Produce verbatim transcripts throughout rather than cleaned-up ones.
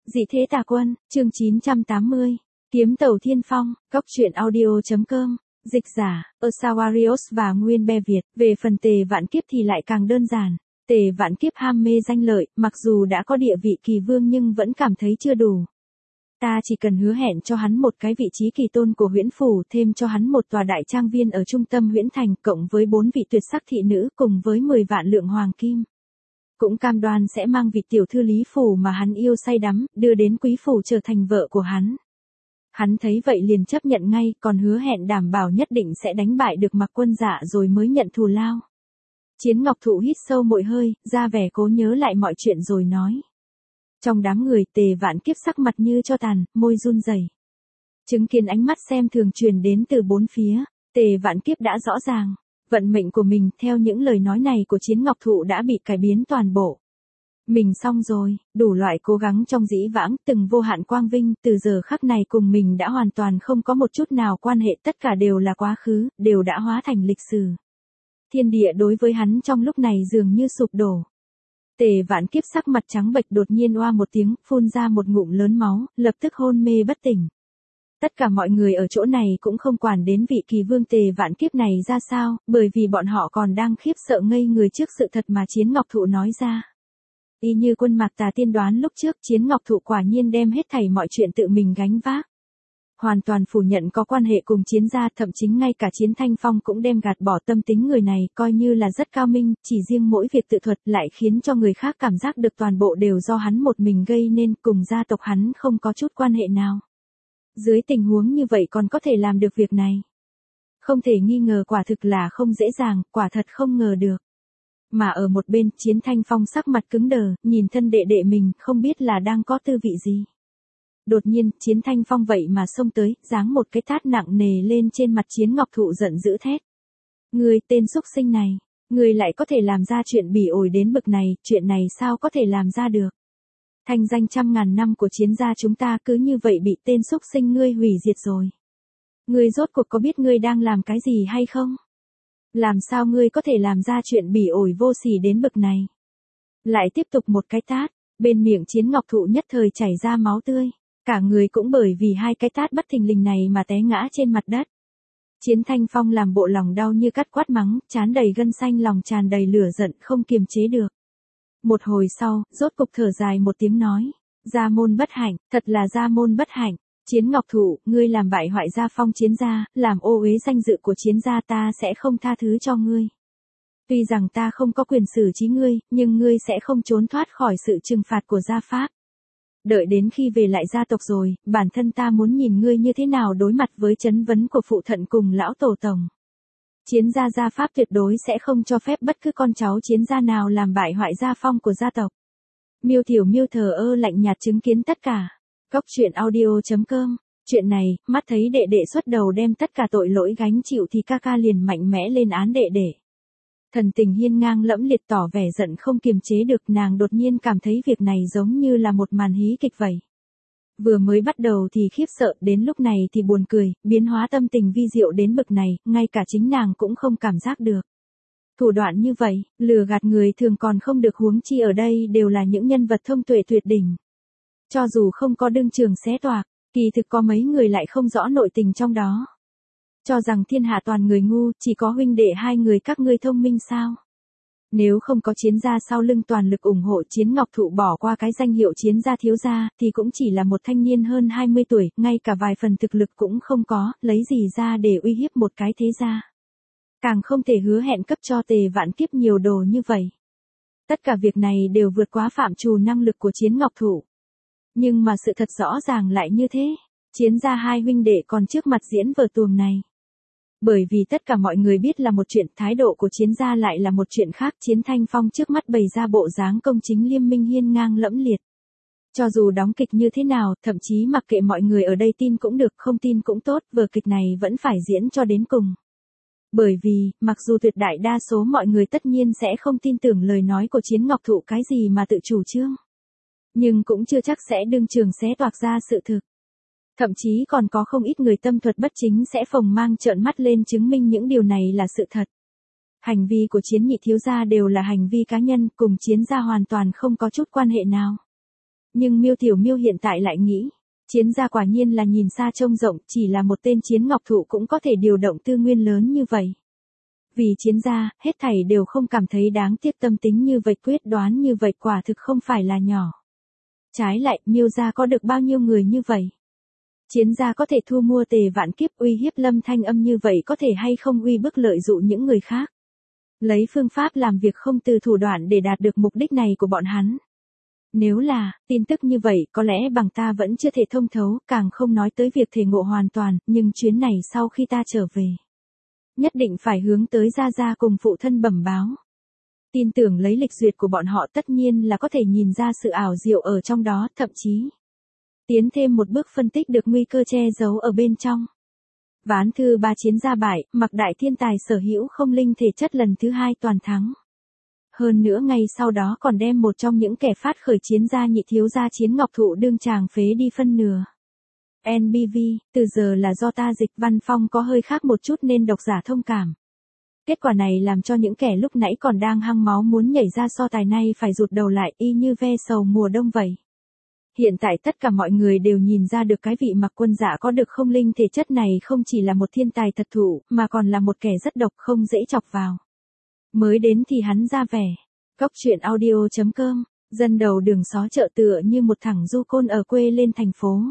Dị thế tà quân, chương chín trăm tám mươi. Kiếm tàu thiên phong, góc truyện audio.com. Dịch giả, Osawarios và Nguyên Be Việt. Về phần Tề Vạn Kiếp thì lại càng đơn giản. Tề Vạn Kiếp ham mê danh lợi, mặc dù đã có địa vị kỳ vương nhưng vẫn cảm thấy chưa đủ. Ta chỉ cần hứa hẹn cho hắn một cái vị trí kỳ tôn của huyễn phủ, thêm cho hắn một tòa đại trang viên ở trung tâm huyễn thành, cộng với bốn vị tuyệt sắc thị nữ cùng với mười vạn lượng hoàng kim. Cũng cam đoan sẽ mang vị tiểu thư Lý Phủ mà hắn yêu say đắm, đưa đến quý phủ trở thành vợ của hắn. Hắn thấy vậy liền chấp nhận ngay, còn hứa hẹn đảm bảo nhất định sẽ đánh bại được Mặc Quân Dạ rồi mới nhận thù lao. Chiến Ngọc Thụ hít sâu một hơi, ra vẻ cố nhớ lại mọi chuyện rồi nói. Trong đám người, Tề Vạn Kiếp sắc mặt như cho tàn, môi run rẩy. Chứng kiến ánh mắt xem thường truyền đến từ bốn phía, Tề Vạn Kiếp đã rõ ràng. Vận mệnh của mình theo những lời nói này của Chiến Ngọc Thụ đã bị cải biến toàn bộ. Mình xong rồi, đủ loại cố gắng trong dĩ vãng, từng vô hạn quang vinh, từ giờ khắc này cùng mình đã hoàn toàn không có một chút nào quan hệ, tất cả đều là quá khứ, đều đã hóa thành lịch sử. Thiên địa đối với hắn trong lúc này dường như sụp đổ. Tề Vạn Kiếp sắc mặt trắng bệch đột nhiên oa một tiếng, phun ra một ngụm lớn máu, lập tức hôn mê bất tỉnh. Tất cả mọi người ở chỗ này cũng không quản đến vị kỳ vương Tề Vạn Kiếp này ra sao, bởi vì bọn họ còn đang khiếp sợ ngây người trước sự thật mà Chiến Ngọc Thụ nói ra. Y như Quân Mạc Tà tiên đoán lúc trước, Chiến Ngọc Thụ quả nhiên đem hết thảy mọi chuyện tự mình gánh vác. Hoàn toàn phủ nhận có quan hệ cùng Chiến gia, thậm chí ngay cả Chiến Thanh Phong cũng đem gạt bỏ tâm tính người này, coi như là rất cao minh, chỉ riêng mỗi việc tự thuật lại khiến cho người khác cảm giác được toàn bộ đều do hắn một mình gây nên, cùng gia tộc hắn không có chút quan hệ nào. Dưới tình huống như vậy còn có thể làm được việc này. Không thể nghi ngờ quả thực là không dễ dàng, quả thật không ngờ được. Mà ở một bên, Chiến Thanh Phong sắc mặt cứng đờ, nhìn thân đệ đệ mình, không biết là đang có tư vị gì. Đột nhiên, Chiến Thanh Phong vậy mà xông tới, giáng một cái tát nặng nề lên trên mặt Chiến Ngọc Thụ giận dữ thét. Ngươi tên xúc sinh này, ngươi lại có thể làm ra chuyện bỉ ổi đến bực này, chuyện này sao có thể làm ra được. Thanh danh trăm ngàn năm của Chiến gia chúng ta cứ như vậy bị tên xúc sinh ngươi hủy diệt rồi. Ngươi rốt cuộc có biết ngươi đang làm cái gì hay không? Làm sao ngươi có thể làm ra chuyện bỉ ổi vô sỉ đến bực này? Lại tiếp tục một cái tát, bên miệng Chiến Ngọc Thụ nhất thời chảy ra máu tươi. Cả người cũng bởi vì hai cái tát bất thình lình này mà té ngã trên mặt đất. Chiến Thanh Phong làm bộ lòng đau như cắt quát mắng, trán đầy gân xanh, lòng tràn đầy lửa giận không kiềm chế được. Một hồi sau, rốt cục thở dài một tiếng nói. Gia môn bất hạnh, thật là gia môn bất hạnh. Chiến Ngọc Thụ, ngươi làm bại hoại gia phong Chiến gia, làm ô uế danh dự của Chiến gia, ta sẽ không tha thứ cho ngươi. Tuy rằng ta không có quyền xử trí ngươi, nhưng ngươi sẽ không trốn thoát khỏi sự trừng phạt của gia pháp. Đợi đến khi về lại gia tộc rồi, bản thân ta muốn nhìn ngươi như thế nào đối mặt với trấn vấn của phụ thận cùng lão tổ tổng. Chiến gia gia pháp tuyệt đối sẽ không cho phép bất cứ con cháu Chiến gia nào làm bại hoại gia phong của gia tộc. Miêu Tiểu Miêu thờ ơ lạnh nhạt chứng kiến tất cả. Góc truyện audio.com. Chuyện này, mắt thấy đệ đệ xuất đầu đem tất cả tội lỗi gánh chịu thì ca ca liền mạnh mẽ lên án đệ đệ. Thần tình hiên ngang lẫm liệt tỏ vẻ giận không kiềm chế được, nàng đột nhiên cảm thấy việc này giống như là một màn hí kịch vậy. Vừa mới bắt đầu thì khiếp sợ, đến lúc này thì buồn cười, biến hóa tâm tình vi diệu đến bực này, ngay cả chính nàng cũng không cảm giác được. Thủ đoạn như vậy, lừa gạt người thường còn không được, huống chi ở đây đều là những nhân vật thông tuệ tuyệt đỉnh. Cho dù không có đương trường xé toạc, kỳ thực có mấy người lại không rõ nội tình trong đó. Cho rằng thiên hạ toàn người ngu, chỉ có huynh đệ hai người các ngươi thông minh sao? Nếu không có Chiến gia sau lưng toàn lực ủng hộ, Chiến Ngọc Thụ bỏ qua cái danh hiệu Chiến gia thiếu gia, thì cũng chỉ là một thanh niên hơn hai mươi tuổi, ngay cả vài phần thực lực cũng không có, lấy gì ra để uy hiếp một cái thế gia. Càng không thể hứa hẹn cấp cho Tề Vạn Kiếp nhiều đồ như vậy. Tất cả việc này đều vượt quá phạm trù năng lực của Chiến Ngọc Thụ. Nhưng mà sự thật rõ ràng lại như thế. Chiến gia hai huynh đệ còn trước mặt diễn vở tuồng này. Bởi vì tất cả mọi người biết là một chuyện, thái độ của Chiến gia lại là một chuyện khác. Chiến Thanh Phong trước mắt bày ra bộ dáng công chính liêm minh hiên ngang lẫm liệt. Cho dù đóng kịch như thế nào, thậm chí mặc kệ mọi người ở đây tin cũng được, không tin cũng tốt, vở kịch này vẫn phải diễn cho đến cùng. Bởi vì, mặc dù tuyệt đại đa số mọi người tất nhiên sẽ không tin tưởng lời nói của Chiến Ngọc Thụ cái gì mà tự chủ trương. Nhưng cũng chưa chắc sẽ đương trường xé toạc ra sự thực. Thậm chí còn có không ít người tâm thuật bất chính sẽ phồng mang trợn mắt lên chứng minh những điều này là sự thật. Hành vi của Chiến nhị thiếu gia đều là hành vi cá nhân, cùng Chiến gia hoàn toàn không có chút quan hệ nào. Nhưng Miêu Tiểu Miêu hiện tại lại nghĩ, Chiến gia quả nhiên là nhìn xa trông rộng, chỉ là một tên Chiến Ngọc Thụ cũng có thể điều động tư nguyên lớn như vậy. Vì Chiến gia, hết thảy đều không cảm thấy đáng tiếc, tâm tính như vậy, quyết đoán như vậy quả thực không phải là nhỏ. Trái lại, Miêu gia có được bao nhiêu người như vậy? Chiến gia có thể thu mua Tề Vạn Kiếp, uy hiếp Lâm Thanh Âm như vậy có thể hay không uy bức lợi dụ những người khác? Lấy phương pháp làm việc không từ thủ đoạn để đạt được mục đích này của bọn hắn. Nếu là, tin tức như vậy có lẽ bằng ta vẫn chưa thể thông thấu, càng không nói tới việc thể ngộ hoàn toàn, nhưng chuyến này sau khi ta trở về, nhất định phải hướng tới Gia Gia cùng phụ thân bẩm báo. Tin tưởng lấy lịch duyệt của bọn họ tất nhiên là có thể nhìn ra sự ảo diệu ở trong đó, thậm chí tiến thêm một bước phân tích được nguy cơ che giấu ở bên trong. Ván thứ ba Chiến gia bại, Mạc Đại Thiên Tài sở hữu không linh thể chất lần thứ hai toàn thắng. Hơn nữa ngay sau đó còn đem một trong những kẻ phát khởi Chiến gia nhị thiếu gia Chiến Ngọc Thụ đương chàng phế đi phân nửa. en bê vê, từ giờ là do ta dịch, văn phong có hơi khác một chút nên độc giả thông cảm. Kết quả này làm cho những kẻ lúc nãy còn đang hăng máu muốn nhảy ra so tài này phải rụt đầu lại, y như ve sầu mùa đông vậy. Hiện tại tất cả mọi người đều nhìn ra được cái vị Mặc Quân Dạ có được không linh thể chất này không chỉ là một thiên tài thật thụ, mà còn là một kẻ rất độc, không dễ chọc vào. Mới đến thì hắn ra vẻ. Góc truyện audio chấm com, dân đầu đường xó chợ tựa như một thằng du côn ở quê lên thành phố.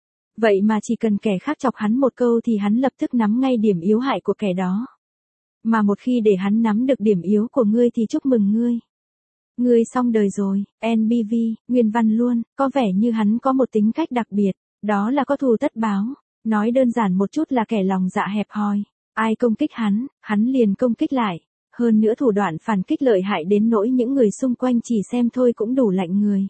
Vậy mà chỉ cần kẻ khác chọc hắn một câu thì hắn lập tức nắm ngay điểm yếu hại của kẻ đó. Mà một khi để hắn nắm được điểm yếu của ngươi thì chúc mừng ngươi. Ngươi xong đời rồi, en bê vê, nguyên văn luôn, có vẻ như hắn có một tính cách đặc biệt, đó là có thù tất báo, nói đơn giản một chút là kẻ lòng dạ hẹp hòi, ai công kích hắn, hắn liền công kích lại, hơn nữa thủ đoạn phản kích lợi hại đến nỗi những người xung quanh chỉ xem thôi cũng đủ lạnh người.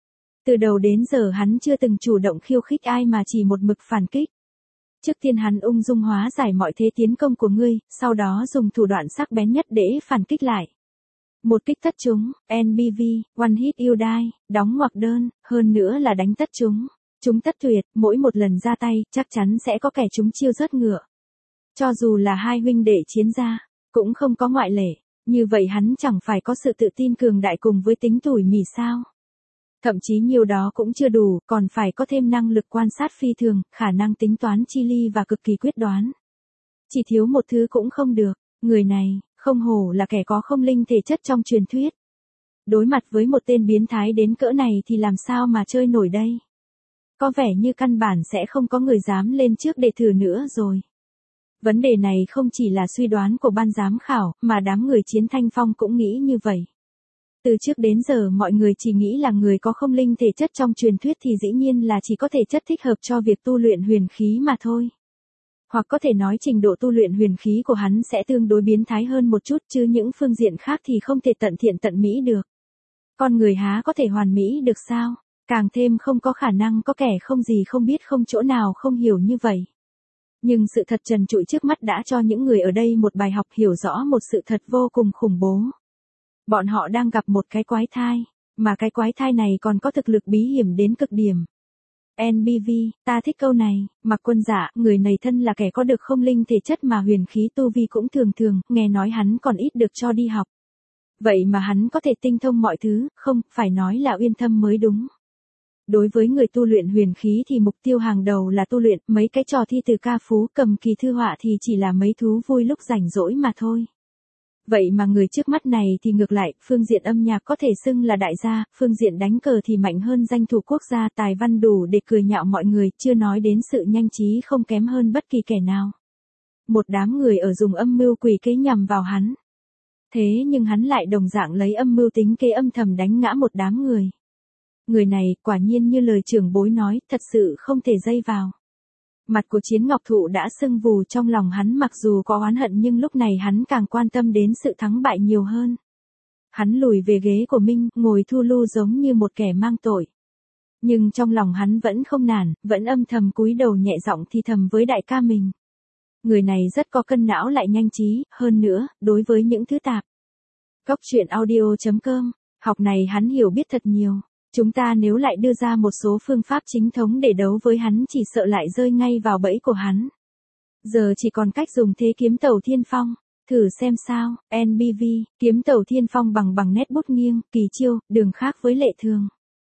Từ đầu đến giờ hắn chưa từng chủ động khiêu khích ai mà chỉ một mực phản kích. Trước tiên hắn ung dung hóa giải mọi thế tiến công của ngươi, sau đó dùng thủ đoạn sắc bén nhất để phản kích lại. Một kích tất chúng, en bê vê, one hit you die, đóng ngoặc đơn, hơn nữa là đánh tất chúng. Chúng tất tuyệt, mỗi một lần ra tay, chắc chắn sẽ có kẻ chúng chiêu rớt ngựa. Cho dù là hai huynh đệ Chiến gia, cũng không có ngoại lệ, như vậy hắn chẳng phải có sự tự tin cường đại cùng với tính tủi mỉ sao. Thậm chí nhiều đó cũng chưa đủ, còn phải có thêm năng lực quan sát phi thường, khả năng tính toán chi ly và cực kỳ quyết đoán. Chỉ thiếu một thứ cũng không được, người này, không hổ là kẻ có không linh thể chất trong truyền thuyết. Đối mặt với một tên biến thái đến cỡ này thì làm sao mà chơi nổi đây? Có vẻ như căn bản sẽ không có người dám lên trước để thử nữa rồi. Vấn đề này không chỉ là suy đoán của ban giám khảo, mà đám người Chiến Thanh Phong cũng nghĩ như vậy. Từ trước đến giờ mọi người chỉ nghĩ là người có không linh thể chất trong truyền thuyết thì dĩ nhiên là chỉ có thể chất thích hợp cho việc tu luyện huyền khí mà thôi. Hoặc có thể nói trình độ tu luyện huyền khí của hắn sẽ tương đối biến thái hơn một chút, chứ những phương diện khác thì không thể tận thiện tận mỹ được. Con người há có thể hoàn mỹ được sao? Càng thêm không có khả năng có kẻ không gì không biết không chỗ nào không hiểu như vậy. Nhưng sự thật trần trụi trước mắt đã cho những người ở đây một bài học, hiểu rõ một sự thật vô cùng khủng bố. Bọn họ đang gặp một cái quái thai, mà cái quái thai này còn có thực lực bí hiểm đến cực điểm. en bê vê, ta thích câu này, Mặc Quân Dạ, người này thân là kẻ có được không linh thể chất mà huyền khí tu vi cũng thường thường, nghe nói hắn còn ít được cho đi học. Vậy mà hắn có thể tinh thông mọi thứ, không, phải nói là uyên thâm mới đúng. Đối với người tu luyện huyền khí thì mục tiêu hàng đầu là tu luyện, mấy cái trò thi từ ca phú cầm kỳ thư họa thì chỉ là mấy thú vui lúc rảnh rỗi mà thôi. Vậy mà người trước mắt này thì ngược lại, phương diện âm nhạc có thể xưng là đại gia, phương diện đánh cờ thì mạnh hơn danh thủ quốc gia, tài văn đủ để cười nhạo mọi người, chưa nói đến sự nhanh trí không kém hơn bất kỳ kẻ nào. Một đám người ở dùng âm mưu quỷ kế nhằm vào hắn. Thế nhưng hắn lại đồng dạng lấy âm mưu tính kế âm thầm đánh ngã một đám người. Người này, quả nhiên như lời trưởng bối nói, thật sự không thể dây vào. Mặt của Chiến Ngọc Thụ đã sưng vù trong lòng hắn, mặc dù có oán hận nhưng lúc này hắn càng quan tâm đến sự thắng bại nhiều hơn. Hắn lùi về ghế của mình, ngồi thu lu giống như một kẻ mang tội. Nhưng trong lòng hắn vẫn không nản, vẫn âm thầm cúi đầu nhẹ giọng thì thầm với đại ca mình. Người này rất có cân não lại nhanh trí, hơn nữa, đối với những thứ tạp. Góc truyện audio chấm com, học này hắn hiểu biết thật nhiều. Chúng ta nếu lại đưa ra một số phương pháp chính thống để đấu với hắn chỉ sợ lại rơi ngay vào bẫy của hắn. Giờ chỉ còn cách dùng thế kiếm tẩu thiên phong. Thử xem sao, en bê vê, kiếm tẩu thiên phong bằng bằng nét bút nghiêng, kỳ chiêu, đường khác với lệ thường.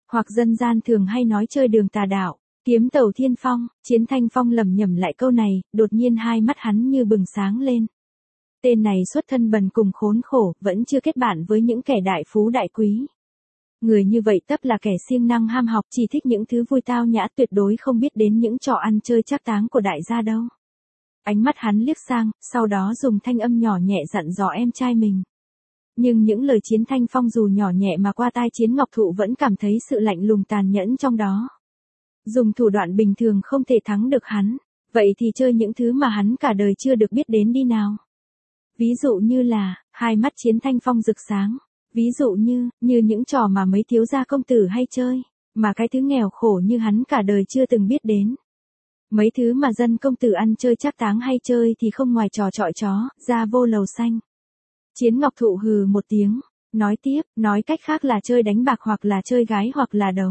Hoặc dân gian thường hay nói chơi đường tà đạo, kiếm tàu thiên phong, Chiến Thanh Phong lẩm nhẩm lại câu này, đột nhiên hai mắt hắn như bừng sáng lên. Tên này xuất thân bần cùng khốn khổ, vẫn chưa kết bạn với những kẻ đại phú đại quý. Người như vậy tấp là kẻ siêng năng ham học, chỉ thích những thứ vui tao nhã, tuyệt đối không biết đến những trò ăn chơi trác táng của đại gia đâu. Ánh mắt hắn liếc sang, sau đó dùng thanh âm nhỏ nhẹ dặn dò em trai mình. Nhưng những lời Chiến Thanh Phong dù nhỏ nhẹ mà qua tai Chiến Ngọc Thụ vẫn cảm thấy sự lạnh lùng tàn nhẫn trong đó. Dùng thủ đoạn bình thường không thể thắng được hắn, vậy thì chơi những thứ mà hắn cả đời chưa được biết đến đi nào. Ví dụ như là, hai mắt Chiến Thanh Phong rực sáng. Ví dụ như, như những trò mà mấy thiếu gia công tử hay chơi, mà cái thứ nghèo khổ như hắn cả đời chưa từng biết đến. Mấy thứ mà dân công tử ăn chơi trác táng hay chơi thì không ngoài trò chọi chó, ra vô lầu xanh. Chiến Ngọc Thụ hừ một tiếng, nói tiếp, nói cách khác là chơi đánh bạc hoặc là chơi gái hoặc là đấu.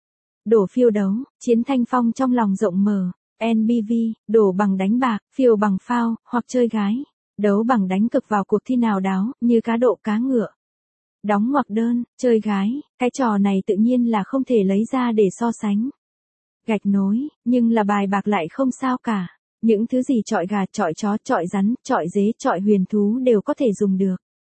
Đổ phiêu đấu, Chiến Thanh Phong trong lòng rộng mở, en bê vê, đổ bằng đánh bạc, phiêu bằng phao, hoặc chơi gái, đấu bằng đánh cực vào cuộc thi nào đó, như cá độ cá ngựa. Đóng ngoặc đơn, chơi gái, cái trò này tự nhiên là không thể lấy ra để so sánh. Gạch nối, nhưng là bài bạc lại không sao cả. Những thứ gì chọi gà, chọi chó, chọi rắn, chọi dế, chọi huyền thú đều có thể dùng được.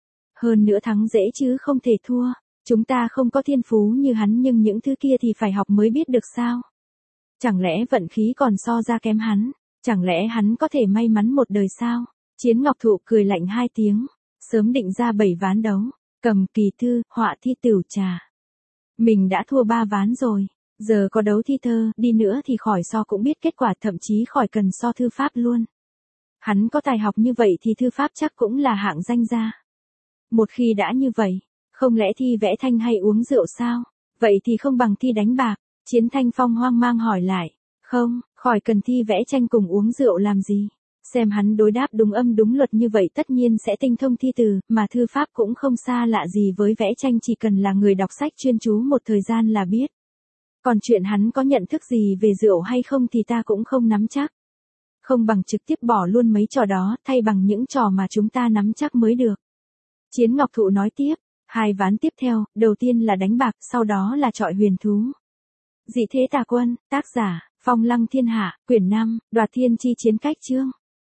Hơn nữa thắng dễ chứ không thể thua. Chúng ta không có thiên phú như hắn nhưng những thứ kia thì phải học mới biết được sao. Chẳng lẽ vận khí còn so ra kém hắn? Chẳng lẽ hắn có thể may mắn một đời sao? Chiến Ngọc Thụ cười lạnh hai tiếng, sớm định ra bảy ván đấu. Cầm kỳ thư, họa thi tửu trà. Mình đã thua ba ván rồi, giờ có đấu thi thơ, đi nữa thì khỏi so cũng biết kết quả, thậm chí khỏi cần so thư pháp luôn. Hắn có tài học như vậy thì thư pháp chắc cũng là hạng danh gia. Một khi đã như vậy, không lẽ thi vẽ tranh hay uống rượu sao? Vậy thì không bằng thi đánh bạc. Chiến Thanh Phong hoang mang hỏi lại. Không, khỏi cần thi vẽ tranh cùng uống rượu làm gì? Xem hắn đối đáp đúng âm đúng luật như vậy tất nhiên sẽ tinh thông thi từ, mà thư pháp cũng không xa lạ gì với vẽ tranh, chỉ cần là người đọc sách chuyên chú một thời gian là biết. Còn chuyện hắn có nhận thức gì về rượu hay không thì ta cũng không nắm chắc. Không bằng trực tiếp bỏ luôn mấy trò đó, thay bằng những trò mà chúng ta nắm chắc mới được. Chiến Ngọc Thụ nói tiếp, hai ván tiếp theo, đầu tiên là đánh bạc, sau đó là chọi huyền thú. Dị thế tà quân, tác giả, Phong Lăng Thiên Hạ, quyển năm, Đoạt Thiên Chi Chiến Cách chương.